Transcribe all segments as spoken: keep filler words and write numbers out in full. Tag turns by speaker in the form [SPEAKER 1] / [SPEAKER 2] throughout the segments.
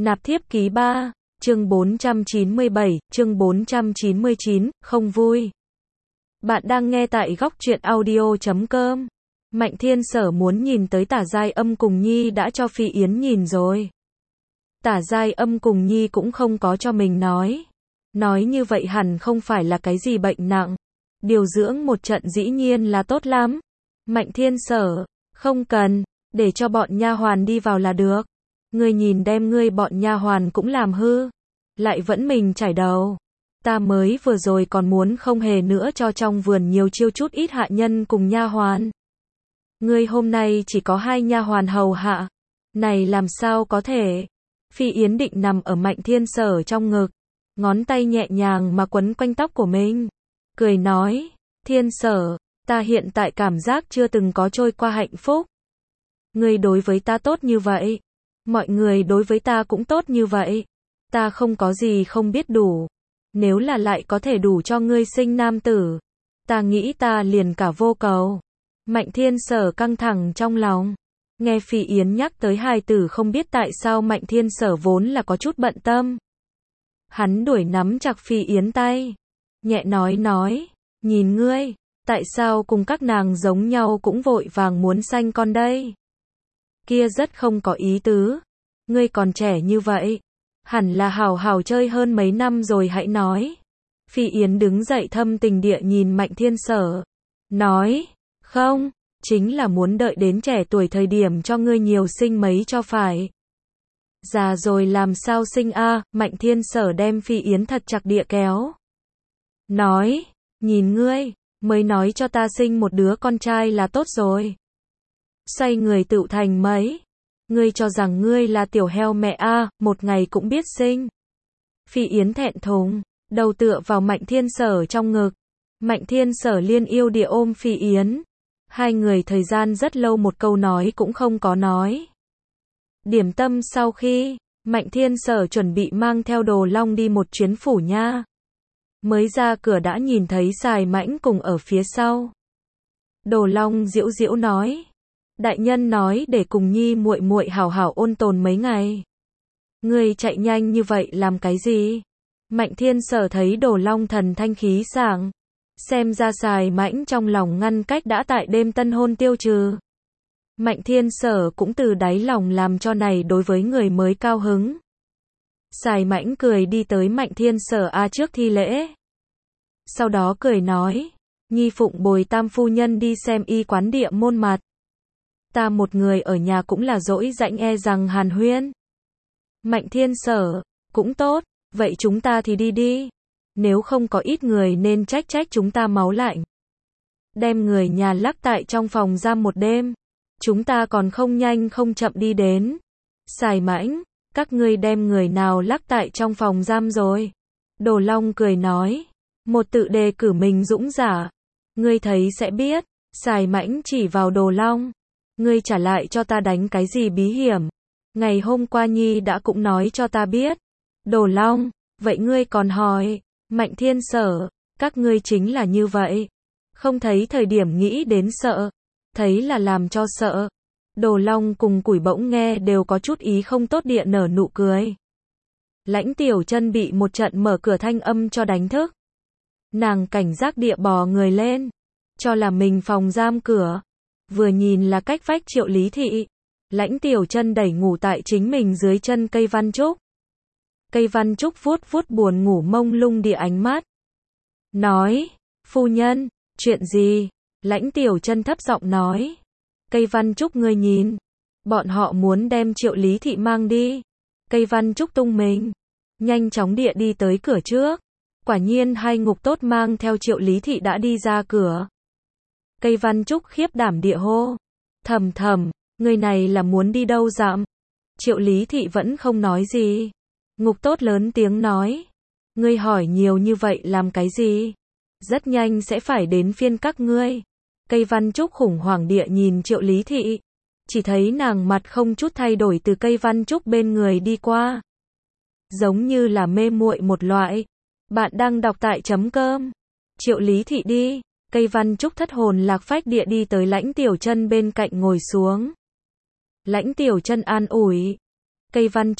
[SPEAKER 1] Nạp thiếp ký ba, chương bốn trăm chín mươi bảy, chương bốn trăm chín mươi chín, không vui. Bạn đang nghe tại góc truyện audio chấm com. Mạnh Thiên Sở muốn nhìn tới Tả Giai Âm cùng Nhi đã cho Phi Yến nhìn rồi. Tả Giai Âm cùng Nhi cũng không có cho mình nói. Nói như vậy hẳn không phải là cái gì bệnh nặng. Điều dưỡng một trận dĩ nhiên là tốt lắm. Mạnh Thiên Sở, không cần, để cho bọn nha hoàn đi vào là được. Ngươi nhìn đem ngươi bọn nha hoàn cũng làm hư, lại vẫn mình chải đầu. Ta mới vừa rồi còn muốn không hề nữa cho trong vườn nhiều chiêu chút ít hạ nhân cùng nha hoàn. Ngươi hôm nay chỉ có hai nha hoàn hầu hạ, này làm sao có thể? Phi Yến định nằm ở Mạnh Thiên Sở trong ngực, ngón tay nhẹ nhàng mà quấn quanh tóc của mình, cười nói, Thiên Sở, ta hiện tại cảm giác chưa từng có trôi qua hạnh phúc. Ngươi đối với ta tốt như vậy, mọi người đối với ta cũng tốt như vậy, ta không có gì không biết đủ. Nếu là lại có thể đủ cho ngươi sinh nam tử, ta nghĩ ta liền cả vô cầu. Mạnh Thiên Sở căng thẳng trong lòng, nghe Phi Yến nhắc tới hài tử không biết tại sao Mạnh Thiên Sở vốn là có chút bận tâm. Hắn đuổi nắm chặt Phi Yến tay, nhẹ nói nói, nhìn ngươi, tại sao cùng các nàng giống nhau cũng vội vàng muốn sanh con đây? Kia rất không có ý tứ, ngươi còn trẻ như vậy, hẳn là hào hào chơi hơn mấy năm rồi hãy nói. Phi Yến đứng dậy thâm tình địa nhìn Mạnh Thiên Sở, nói, không, chính là muốn đợi đến trẻ tuổi thời điểm cho ngươi nhiều sinh mấy cho phải. Già rồi làm sao sinh a? À? Mạnh Thiên Sở đem Phi Yến thật chặt địa kéo, nói, nhìn ngươi, mới nói cho ta sinh một đứa con trai là tốt rồi. Xoay người tựu thành mấy. Ngươi cho rằng ngươi là tiểu heo mẹ a, à, một ngày cũng biết sinh. Phi Yến thẹn thùng, đầu tựa vào Mạnh Thiên Sở trong ngực. Mạnh Thiên Sở liên yêu địa ôm Phi Yến. Hai người thời gian rất lâu một câu nói cũng không có nói. Điểm tâm sau khi, Mạnh Thiên Sở chuẩn bị mang theo Đồ Long đi một chuyến phủ nha. Mới ra cửa đã nhìn thấy Sài Mãnh cùng ở phía sau. Đồ Long giễu giễu nói, đại nhân nói để cùng Nhi muội muội hảo hảo ôn tồn mấy ngày. Ngươi chạy nhanh như vậy làm cái gì? Mạnh Thiên Sở thấy Đồ Long thần thanh khí sảng, xem ra Sài Mãnh trong lòng ngăn cách đã tại đêm tân hôn tiêu trừ. Mạnh Thiên Sở cũng từ đáy lòng làm cho này đối với người mới cao hứng. Sài Mãnh cười đi tới Mạnh Thiên Sở a trước thi lễ. Sau đó cười nói, Nhi phụng bồi tam phu nhân đi xem y quán địa môn mặt. Ta một người ở nhà cũng là dỗi rãnh e rằng hàn huyên. Mạnh Thiên Sở, cũng tốt, vậy chúng ta thì đi đi. Nếu không có ít người nên trách trách chúng ta máu lạnh. Đem người nhà lắc tại trong phòng giam một đêm. Chúng ta còn không nhanh không chậm đi đến. Sài Mãnh, các ngươi đem người nào lắc tại trong phòng giam rồi? Đồ Long cười nói, một tự đề cử mình dũng giả. Ngươi thấy sẽ biết. Sài Mãnh chỉ vào Đồ Long. Ngươi trả lại cho ta đánh cái gì bí hiểm? Ngày hôm qua Nhi đã cũng nói cho ta biết. Đồ Long, vậy ngươi còn hỏi? Mạnh Thiên Sở, các ngươi chính là như vậy. Không thấy thời điểm nghĩ đến sợ, thấy là làm cho sợ. Đồ Long cùng Củi bỗng nghe đều có chút ý không tốt địa nở nụ cười. Lãnh Tiểu Chân bị một trận mở cửa thanh âm cho đánh thức. Nàng cảnh giác địa bò người lên, cho là mình phòng giam cửa. Vừa nhìn là cách vách Triệu Lý Thị. Lãnh Tiểu Chân đẩy ngủ tại chính mình dưới chân cây văn trúc. Cây văn trúc vuốt vuốt buồn ngủ mông lung địa ánh mắt. Nói, phu nhân, chuyện gì? Lãnh Tiểu Chân thấp giọng nói. Cây văn trúc ngươi nhìn. Bọn họ muốn đem Triệu Lý Thị mang đi. Cây văn trúc tung mình. Nhanh chóng địa đi tới cửa trước. Quả nhiên hai ngục tốt mang theo Triệu Lý Thị đã đi ra cửa. Cây văn trúc khiếp đảm địa hô. Thầm thầm, người này là muốn đi đâu dạm? Triệu Lý Thị vẫn không nói gì. Ngục tốt lớn tiếng nói. Ngươi hỏi nhiều như vậy làm cái gì? Rất nhanh sẽ phải đến phiên các ngươi. Cây văn trúc khủng hoảng địa nhìn Triệu Lý Thị. Chỉ thấy nàng mặt không chút thay đổi từ cây văn trúc bên người đi qua. Giống như là mê muội một loại. Bạn đang đọc tại chấm cơm. Triệu Lý Thị đi. Cây văn trúc thất hồn lạc phách địa đi tới Lãnh Tiểu Chân bên cạnh ngồi xuống. Lãnh Tiểu Chân an ủi. Cây văn trúc,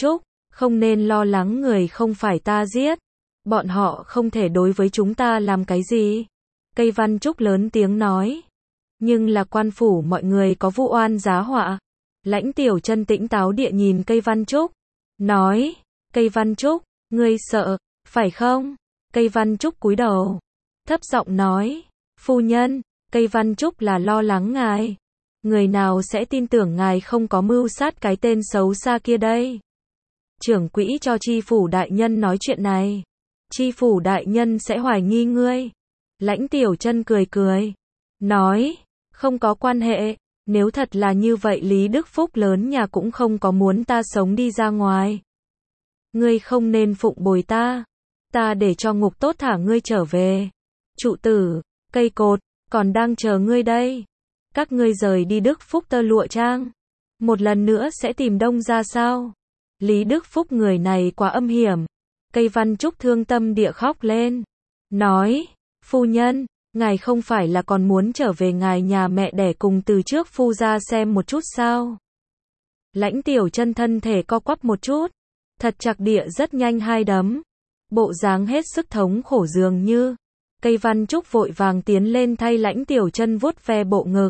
[SPEAKER 1] Không nên lo lắng, người không phải ta giết. Bọn họ không thể đối với chúng ta làm cái gì. Cây Văn Trúc lớn tiếng nói. Nhưng là quan phủ mọi người có vu oan giá họa. Lãnh Tiểu Chân tĩnh táo địa nhìn Cây Văn Trúc. Nói, Cây Văn Trúc, ngươi sợ, phải không? Cây Văn Trúc cúi đầu. Thấp giọng nói, phu nhân, Cây Văn Trúc là lo lắng ngài. Người nào sẽ tin tưởng ngài không có mưu sát cái tên xấu xa kia đây? Trưởng quỹ cho tri phủ đại nhân nói chuyện này. Tri phủ đại nhân sẽ hoài nghi ngươi. Lãnh Tiểu Chân cười cười. Nói, không có quan hệ. Nếu thật là như vậy Lý Đức Phúc lớn nhà cũng không có muốn ta sống đi ra ngoài. Ngươi không nên phụng bồi ta. Ta để cho ngục tốt thả ngươi trở về. Trụ tử, cây cột, còn đang chờ ngươi đây. Các ngươi rời đi Đức Phúc tơ lụa trang. Một lần nữa sẽ tìm Đông ra sao? Lý Đức Phúc người này quá âm hiểm. Cây Văn Trúc thương tâm địa khóc lên. Nói, phu nhân, ngài không phải là còn muốn trở về ngài nhà mẹ đẻ cùng từ trước phu ra xem một chút sao? Lãnh Tiểu Chân thân thể co quắp một chút. Thật chặt địa rất nhanh hai đấm. Bộ dáng hết sức thống khổ dường như. Cây Văn Trúc vội vàng tiến lên thay Lãnh Tiểu Chân vuốt ve bộ ngực.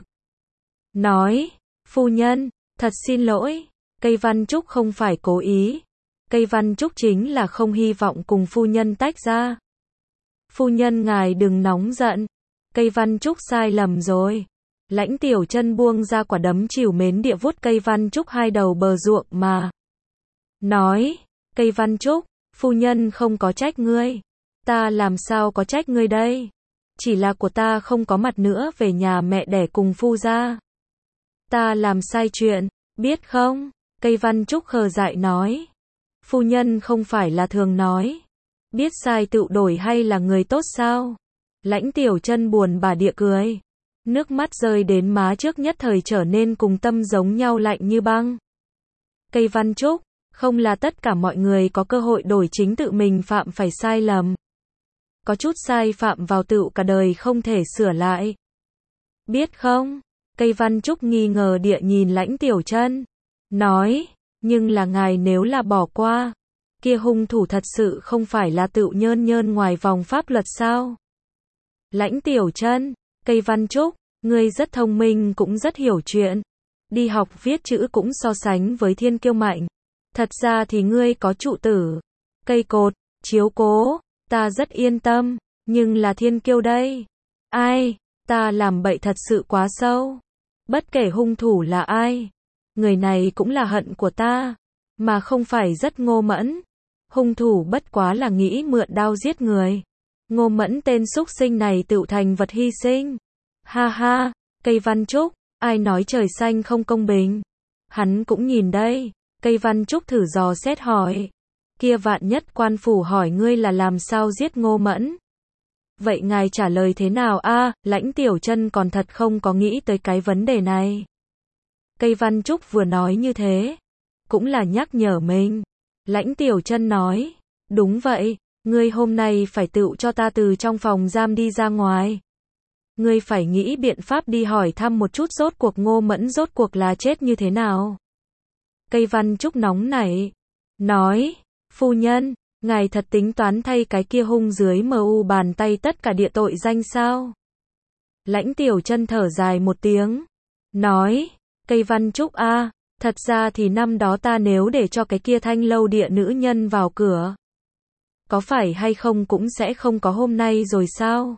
[SPEAKER 1] Nói, phu nhân, thật xin lỗi. Cây Văn Trúc không phải cố ý. Cây Văn Trúc chính là không hy vọng cùng phu nhân tách ra. Phu nhân ngài đừng nóng giận. Cây Văn Trúc sai lầm rồi. Lãnh Tiểu Chân buông ra quả đấm trìu mến địa vuốt Cây Văn Trúc hai đầu bờ ruộng mà. Nói, Cây Văn Trúc, phu nhân không có trách ngươi. Ta làm sao có trách ngươi đây? Chỉ là của ta không có mặt nữa về nhà mẹ đẻ cùng phu gia. Ta làm sai chuyện, biết không? Cây Văn Trúc khờ dại nói. Phu nhân không phải là thường nói. Biết sai tự đổi hay là người tốt sao? Lãnh Tiểu Chân buồn bã địa cười. Nước mắt rơi đến má trước nhất thời trở nên cùng tâm giống nhau lạnh như băng. Cây Văn Trúc, không là tất cả mọi người có cơ hội đổi chính tự mình phạm phải sai lầm. Có chút sai phạm vào tự cả đời không thể sửa lại. Biết không? Cây Văn Trúc nghi ngờ địa nhìn Lãnh Tiểu Chân. Nói, nhưng là ngài nếu là bỏ qua, kia hung thủ thật sự không phải là tự nhơn nhơn ngoài vòng pháp luật sao? Lãnh Tiểu Chân, Cây Văn Trúc, ngươi rất thông minh cũng rất hiểu chuyện. Đi học viết chữ cũng so sánh với thiên kiêu mạnh. Thật ra thì ngươi có trụ tử, cây cột, chiếu cố, ta rất yên tâm, nhưng là thiên kiêu đây. Ai, ta làm bậy thật sự quá sâu. Bất kể hung thủ là ai, người này cũng là hận của ta, mà không phải rất Ngô Mẫn. Hung thủ bất quá là nghĩ mượn đao giết người. Ngô Mẫn tên xúc sinh này tự thành vật hy sinh. Ha ha, Cây Văn Trúc, ai nói trời xanh không công bình? Hắn cũng nhìn đây. Cây Văn Trúc thử dò xét hỏi. Kia vạn nhất quan phủ hỏi ngươi là làm sao giết Ngô Mẫn? Vậy ngài trả lời thế nào a? À, Lãnh Tiểu Chân còn thật không có nghĩ tới cái vấn đề này. Cây Văn Trúc vừa nói như thế, cũng là nhắc nhở mình. Lãnh Tiểu Chân nói, đúng vậy, ngươi hôm nay phải tự cho ta từ trong phòng giam đi ra ngoài. Ngươi phải nghĩ biện pháp đi hỏi thăm một chút rốt cuộc Ngô Mẫn rốt cuộc là chết như thế nào. Cây Văn Trúc nóng nảy, nói, phu nhân, ngài thật tính toán thay cái kia hung dưới mờ u bàn tay tất cả địa tội danh sao? Lãnh Tiểu Chân thở dài một tiếng, nói, Cây Văn Trúc a, à, thật ra thì năm đó ta nếu để cho cái kia Thanh Lâu địa nữ nhân vào cửa, có phải hay không cũng sẽ không có hôm nay rồi sao?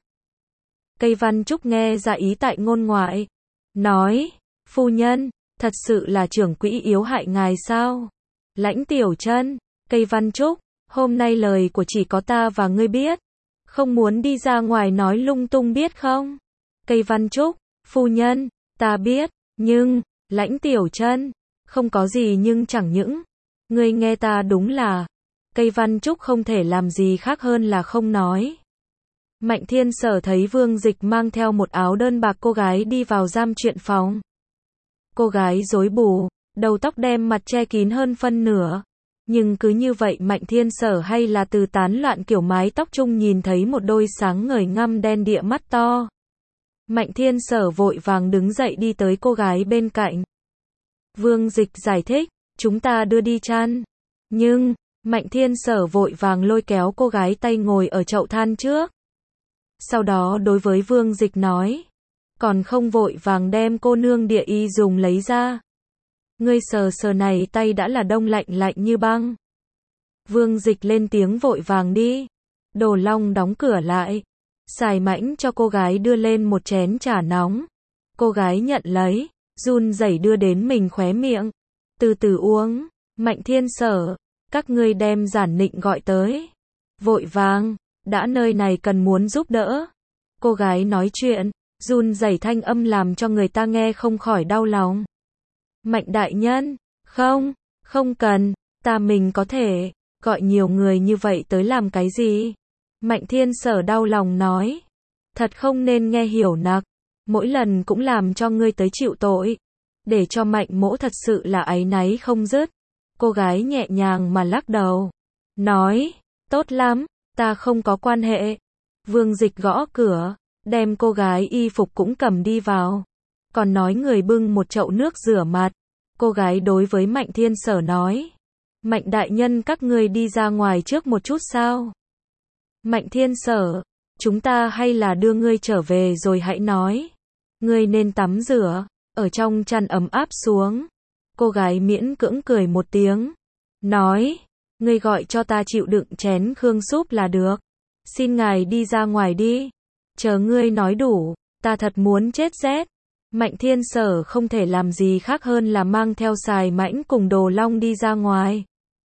[SPEAKER 1] Cây Văn Trúc nghe ra ý tại ngôn ngoại, nói, phu nhân, thật sự là trưởng quỹ yếu hại ngài sao? Lãnh Tiểu Chân, Cây Văn Trúc, hôm nay lời của chỉ có ta và ngươi biết, không muốn đi ra ngoài nói lung tung biết không? Cây Văn Trúc, phu nhân, ta biết, nhưng, Lãnh Tiểu Chân, không có gì nhưng chẳng những, ngươi nghe ta đúng là, Cây Văn Trúc không thể làm gì khác hơn là không nói. Mạnh Thiên Sở thấy Vương Dịch mang theo một áo đơn bạc cô gái đi vào giam chuyện phòng. Cô gái rối bù, đầu tóc đem mặt che kín hơn phân nửa. Nhưng cứ như vậy Mạnh Thiên Sở hay là từ tán loạn kiểu mái tóc trung nhìn thấy một đôi sáng ngời ngăm đen địa mắt to. Mạnh Thiên Sở vội vàng đứng dậy đi tới cô gái bên cạnh. Vương Dịch giải thích, chúng ta đưa đi chăn. Nhưng, Mạnh Thiên Sở vội vàng lôi kéo cô gái tay ngồi ở chậu than trước. Sau đó đối với Vương Dịch nói, còn không vội vàng đem cô nương địa y dùng lấy ra. Ngươi sờ sờ này tay đã là đông lạnh lạnh như băng. Vương Dịch lên tiếng vội vàng đi. Đồ Long đóng cửa lại. Xài Mãnh cho cô gái đưa lên một chén trà nóng. Cô gái nhận lấy, run rẩy đưa đến mình khóe miệng. Từ từ uống. Mạnh Thiên Sở, các ngươi đem Giản Nịnh gọi tới. Vội vàng, đã nơi này cần muốn giúp đỡ. Cô gái nói chuyện, run rẩy thanh âm làm cho người ta nghe không khỏi đau lòng. Mạnh đại nhân, không, không cần, ta mình có thể, gọi nhiều người như vậy tới làm cái gì? Mạnh Thiên Sở đau lòng nói, thật không nên nghe Hiểu Nặc, mỗi lần cũng làm cho ngươi tới chịu tội, để cho Mạnh mỗ thật sự là áy náy không dứt. Cô gái nhẹ nhàng mà lắc đầu, nói, tốt lắm, ta không có quan hệ. Vương Dịch gõ cửa, đem cô gái y phục cũng cầm đi vào, còn nói người bưng một chậu nước rửa mặt. Cô gái đối với Mạnh Thiên Sở nói, Mạnh đại nhân các ngươi đi ra ngoài trước một chút sao? Mạnh Thiên Sở, chúng ta hay là đưa ngươi trở về rồi hãy nói. Ngươi nên tắm rửa, ở trong chăn ấm áp xuống. Cô gái miễn cưỡng cười một tiếng, nói, ngươi gọi cho ta chịu đựng chén khương súp là được. Xin ngài đi ra ngoài đi. Chờ ngươi nói đủ, ta thật muốn chết rét. Mạnh Thiên Sở không thể làm gì khác hơn là mang theo Xài Mãnh cùng Đồ Long đi ra ngoài.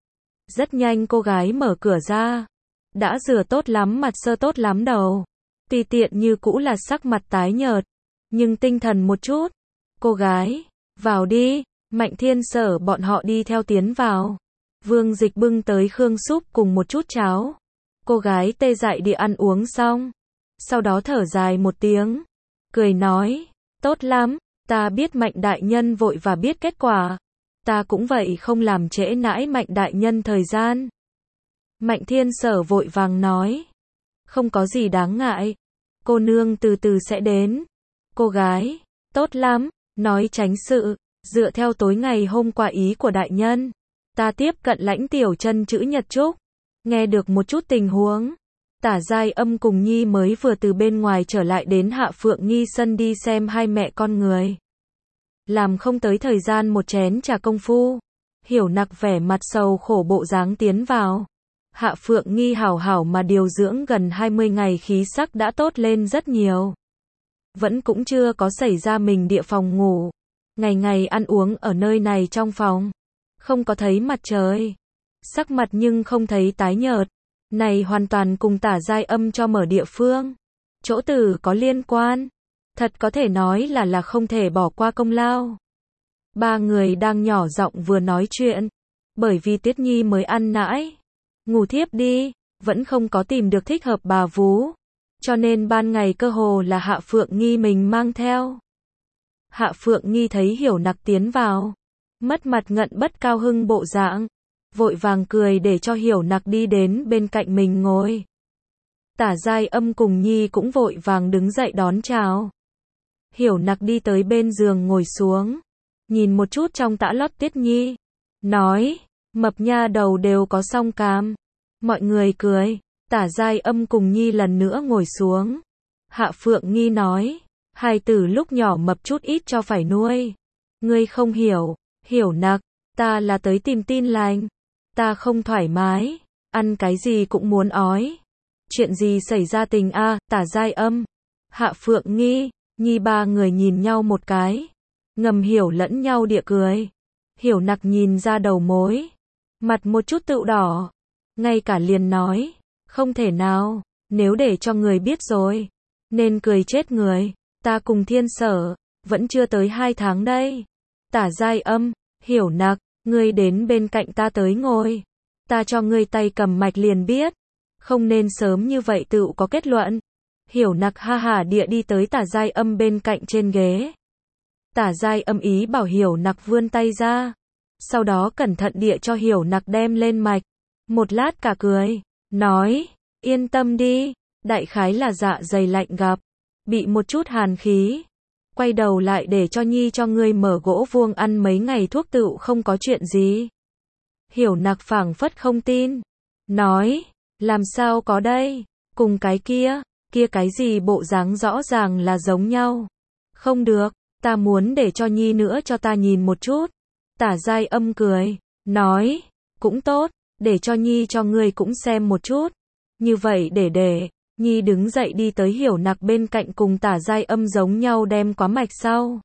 [SPEAKER 1] Rất nhanh cô gái mở cửa ra. Đã rửa tốt lắm mặt sơ tốt lắm đầu. Tùy tiện như cũ là sắc mặt tái nhợt, nhưng tinh thần một chút. Cô gái, vào đi. Mạnh Thiên Sở bọn họ đi theo tiến vào. Vương Dịch bưng tới khương súp cùng một chút cháo. Cô gái tê dại đi ăn uống xong. Sau đó thở dài một tiếng. Cười nói, tốt lắm, ta biết Mạnh đại nhân vội và biết kết quả. Ta cũng vậy không làm trễ nãi Mạnh đại nhân thời gian. Mạnh Thiên Sở vội vàng nói, không có gì đáng ngại. Cô nương từ từ sẽ đến. Cô gái, tốt lắm, nói tránh sự. Dựa theo tối ngày hôm qua ý của đại nhân, ta tiếp cận Lãnh Tiểu Chân chữ Nhật Trúc. Nghe được một chút tình huống, Tả Giai Âm cùng Nhi mới vừa từ bên ngoài trở lại đến Hạ Phượng Nghi sân đi xem hai mẹ con người. Làm không tới thời gian một chén trà công phu, Hiểu Nặc vẻ mặt sầu khổ bộ dáng tiến vào. Hạ Phượng Nghi hảo hảo mà điều dưỡng gần hai mươi ngày khí sắc đã tốt lên rất nhiều. Vẫn cũng chưa có xảy ra mình địa phòng ngủ. Ngày ngày ăn uống ở nơi này trong phòng. Không có thấy mặt trời. Sắc mặt nhưng không thấy tái nhợt. Này hoàn toàn cùng Tả Giai Âm cho mở địa phương. Chỗ tử có liên quan. Thật có thể nói là là không thể bỏ qua công lao. Ba người đang nhỏ giọng vừa nói chuyện. Bởi vì Tiết Nhi mới ăn nãi. Ngủ thiếp đi. Vẫn không có tìm được thích hợp bà vú. Cho nên ban ngày cơ hồ là Hạ Phượng Nghi mình mang theo. Hạ Phượng Nghi thấy Hiểu Nặc tiến vào. Mất mặt ngận bất cao hưng bộ dạng. Vội vàng cười để cho Hiểu Nặc đi đến bên cạnh mình ngồi. Tả Giai Âm cùng Nhi cũng vội vàng đứng dậy đón chào. Hiểu Nặc đi tới bên giường ngồi xuống. Nhìn một chút trong tã lót Tiết Nhi. Nói, mập nha đầu đều có song cam. Mọi người cười. Tả Giai Âm cùng Nhi lần nữa ngồi xuống. Hạ Phượng Nghi nói, hài tử lúc nhỏ mập chút ít cho phải nuôi. Ngươi không hiểu, Hiểu Nặc, ta là tới tìm tin lành. Ta không thoải mái, ăn cái gì cũng muốn ói. Chuyện gì xảy ra tình a? À, Tả Giai Âm, Hạ Phượng Nghi, Nhi ba người nhìn nhau một cái. Ngầm hiểu lẫn nhau địa cười. Hiểu Nặc nhìn ra đầu mối. Mặt một chút tựu đỏ. Ngay cả liền nói, không thể nào, nếu để cho người biết rồi. Nên cười chết người. Ta cùng Thiên Sở, vẫn chưa tới hai tháng đây. Tả Giai Âm, Hiểu Nặc, ngươi đến bên cạnh ta tới ngồi. Ta cho ngươi tay cầm mạch liền biết. Không nên sớm như vậy tự có kết luận. Hiểu Nặc ha hả địa đi tới Tả Giai Âm bên cạnh trên ghế. Tả Giai Âm ý bảo Hiểu Nặc vươn tay ra. Sau đó cẩn thận địa cho Hiểu Nặc đem lên mạch. Một lát cả cười, nói, yên tâm đi, đại khái là dạ dày lạnh gặp. Bị một chút hàn khí. Quay đầu lại để cho Nhi cho ngươi mở gỗ vuông ăn mấy ngày thuốc tựu không có chuyện gì. Hiểu Nặc phảng phất không tin. Nói, làm sao có đây, cùng cái kia, kia cái gì bộ dáng rõ ràng là giống nhau. Không được, ta muốn để cho Nhi nữa cho ta nhìn một chút. Tả Giai Âm cười, nói, cũng tốt, để cho Nhi cho ngươi cũng xem một chút. Như vậy để để, Nhi đứng dậy đi tới Hiểu Nặc bên cạnh cùng Tả Giai Âm giống nhau đem quá mạch sau.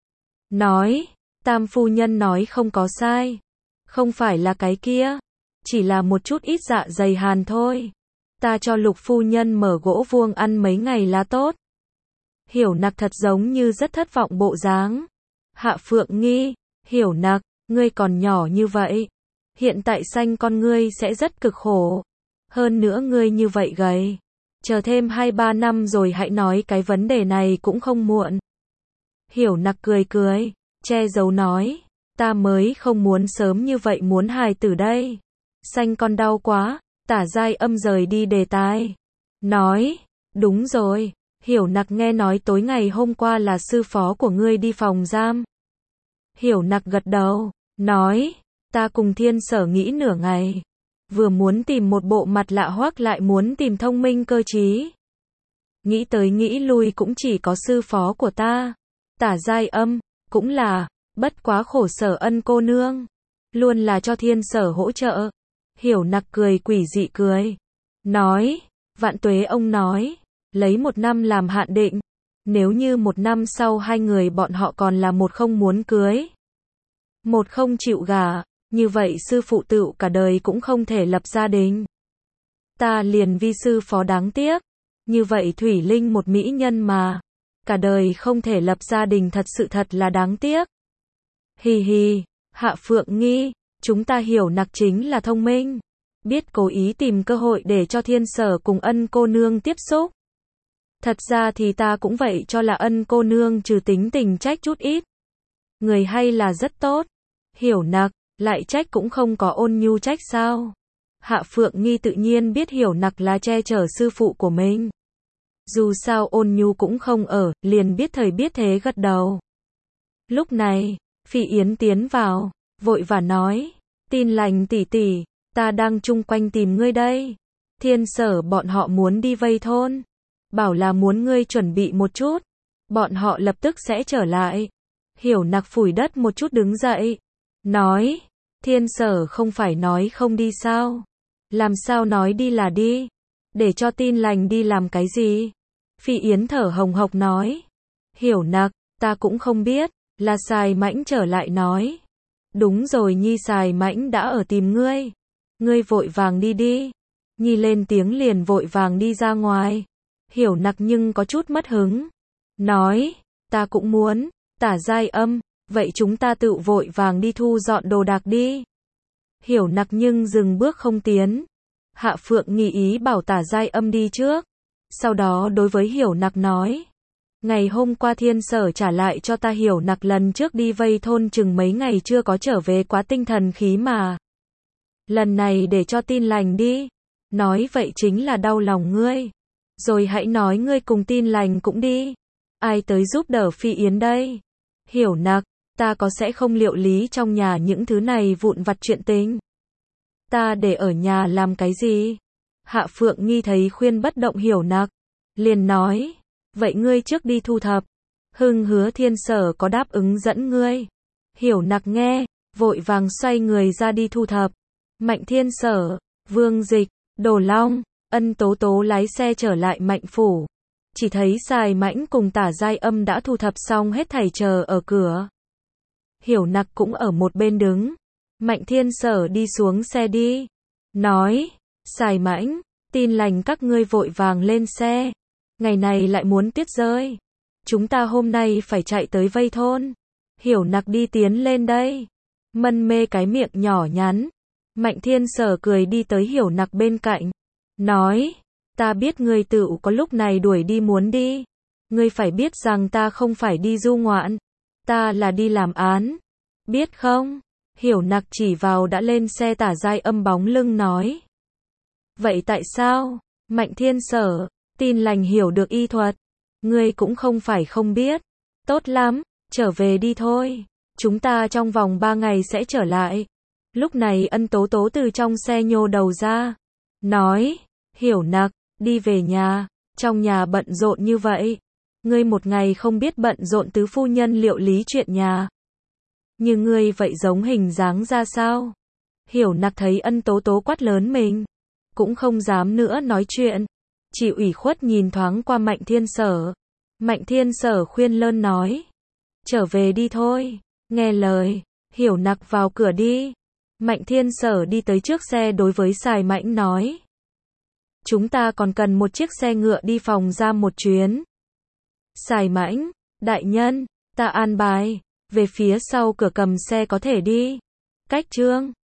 [SPEAKER 1] Nói, Tam phu nhân nói không có sai. Không phải là cái kia, chỉ là một chút ít dạ dày hàn thôi. Ta cho Lục phu nhân mở gỗ vuông ăn mấy ngày là tốt. Hiểu Nặc thật giống như rất thất vọng bộ dáng. Hạ Phượng Nghi, Hiểu Nặc, ngươi còn nhỏ như vậy. Hiện tại sanh con ngươi sẽ rất cực khổ. Hơn nữa ngươi như vậy gầy. Chờ thêm hai ba năm rồi hãy nói cái vấn đề này cũng không muộn. Hiểu Nặc cười cười, che giấu nói. Ta mới không muốn sớm như vậy muốn hài tử đây. Sanh con đau quá. Tả Giai Âm rời đi đề tài. Nói, đúng rồi. Hiểu Nặc nghe nói tối ngày hôm qua là sư phó của ngươi đi phòng giam. Hiểu Nặc gật đầu, nói, ta cùng Thiên Sở nghĩ nửa ngày. Vừa muốn tìm một bộ mặt lạ hoắc lại muốn tìm thông minh cơ trí. Nghĩ tới nghĩ lui cũng chỉ có sư phó của ta. Tả Giai Âm, cũng là, bất quá khổ Sở Ân cô nương. Luôn là cho Thiên Sở hỗ trợ. Hiểu Nặc cười quỷ dị cười. Nói, Vạn Tuế ông nói, lấy một năm làm hạn định. Nếu như một năm sau hai người bọn họ còn là một không muốn cưới. Một không chịu gả, như vậy sư phụ tựu cả đời cũng không thể lập gia đình. Ta liền vi sư phó đáng tiếc. Như vậy Thủy Linh một mỹ nhân mà. Cả đời không thể lập gia đình thật sự thật là đáng tiếc. Hì hì, Hạ Phượng Nghi. Chúng ta Hiểu Nặc chính là thông minh. Biết cố ý tìm cơ hội để cho Thiên Sở cùng Ân cô nương tiếp xúc. Thật ra thì ta cũng vậy cho là Ân cô nương trừ tính tình trách chút ít. Người hay là rất tốt. Hiểu Nặc, lại trách cũng không có ôn nhu trách sao. Hạ Phượng Nghi tự nhiên biết Hiểu Nặc là che chở sư phụ của mình. Dù sao ôn nhu cũng không ở, liền biết thời biết thế gật đầu. Lúc này, Phi Yến tiến vào. Vội và nói, tin lành tỷ tỷ, ta đang chung quanh tìm ngươi đây. Thiên Sở bọn họ muốn đi vây thôn. Bảo là muốn ngươi chuẩn bị một chút. Bọn họ lập tức sẽ trở lại. Hiểu Nặc phủi đất một chút đứng dậy. Nói, Thiên Sở không phải nói không đi sao. Làm sao nói đi là đi. Để cho tin lành đi làm cái gì. Phi Yến thở hồng hộc nói. Hiểu Nặc, ta cũng không biết. Là Sài Mãnh trở lại nói. Đúng rồi Nhi, Sài Mãnh đã ở tìm ngươi. Ngươi vội vàng đi đi. Nhi lên tiếng liền vội vàng đi ra ngoài. Hiểu Nặc nhưng có chút mất hứng. Nói, ta cũng muốn. Tả Giai Âm, vậy chúng ta tự vội vàng đi thu dọn đồ đạc đi. Hiểu Nặc nhưng dừng bước không tiến. Hạ Phượng Nghi ý bảo Tả Giai Âm đi trước. Sau đó đối với Hiểu Nặc nói. Ngày hôm qua Thiên Sở trả lại cho ta. Hiểu Nặc lần trước đi vây thôn chừng mấy ngày chưa có trở về quá tinh thần khí mà. Lần này để cho tin lành đi. Nói vậy chính là đau lòng ngươi. Rồi hãy nói ngươi cùng tin lành cũng đi. Ai tới giúp đỡ Phi Yến đây? Hiểu Nặc, ta có sẽ không liệu lý trong nhà những thứ này vụn vặt chuyện tình. Ta để ở nhà làm cái gì? Hạ Phượng Nghi thấy khuyên bất động Hiểu Nặc. Liền nói. Vậy ngươi trước đi thu thập. Hưng hứa Thiên Sở có đáp ứng dẫn ngươi. Hiểu Nặc nghe, vội vàng xoay người ra đi thu thập. Mạnh Thiên Sở, Vương Dịch, Đồ Long, Ân Tố Tố lái xe trở lại Mạnh phủ. Chỉ thấy Sài Mãnh cùng Tả Giai Âm đã thu thập xong hết thảy chờ ở cửa. Hiểu Nặc cũng ở một bên đứng. Mạnh Thiên Sở đi xuống xe đi. Nói, Sài Mãnh, tin lành các ngươi vội vàng lên xe. Ngày này lại muốn tuyết rơi. Chúng ta hôm nay phải chạy tới vây thôn. Hiểu Nặc đi tiến lên đây. Mân mê cái miệng nhỏ nhắn. Mạnh Thiên Sở cười đi tới Hiểu Nặc bên cạnh. Nói, ta biết ngươi tự có lúc này đuổi đi muốn đi. Ngươi phải biết rằng ta không phải đi du ngoạn. Ta là đi làm án. Biết không? Hiểu Nặc chỉ vào đã lên xe Tả Giai Âm bóng lưng nói. Vậy tại sao? Mạnh Thiên Sở, tin lành hiểu được y thuật. Ngươi cũng không phải không biết. Tốt lắm, trở về đi thôi. Chúng ta trong vòng ba ngày sẽ trở lại. Lúc này Ân Tố Tố từ trong xe nhô đầu ra, nói, Hiểu Nặc, đi về nhà, trong nhà bận rộn như vậy. Ngươi một ngày không biết bận rộn tứ phu nhân liệu lý chuyện nhà. Như ngươi vậy giống hình dáng ra sao? Hiểu Nặc thấy Ân Tố Tố quát lớn mình, cũng không dám nữa nói chuyện, chỉ ủy khuất nhìn thoáng qua Mạnh Thiên Sở. Mạnh Thiên Sở khuyên lơn nói, trở về đi thôi, nghe lời, Hiểu Nặc vào cửa đi. Mạnh Thiên Sở đi tới trước xe đối với Sài Mãnh nói, chúng ta còn cần một chiếc xe ngựa đi phòng ra một chuyến. Sài Mãnh, đại nhân, ta an bài, về phía sau cửa cầm xe có thể đi. Cách trương.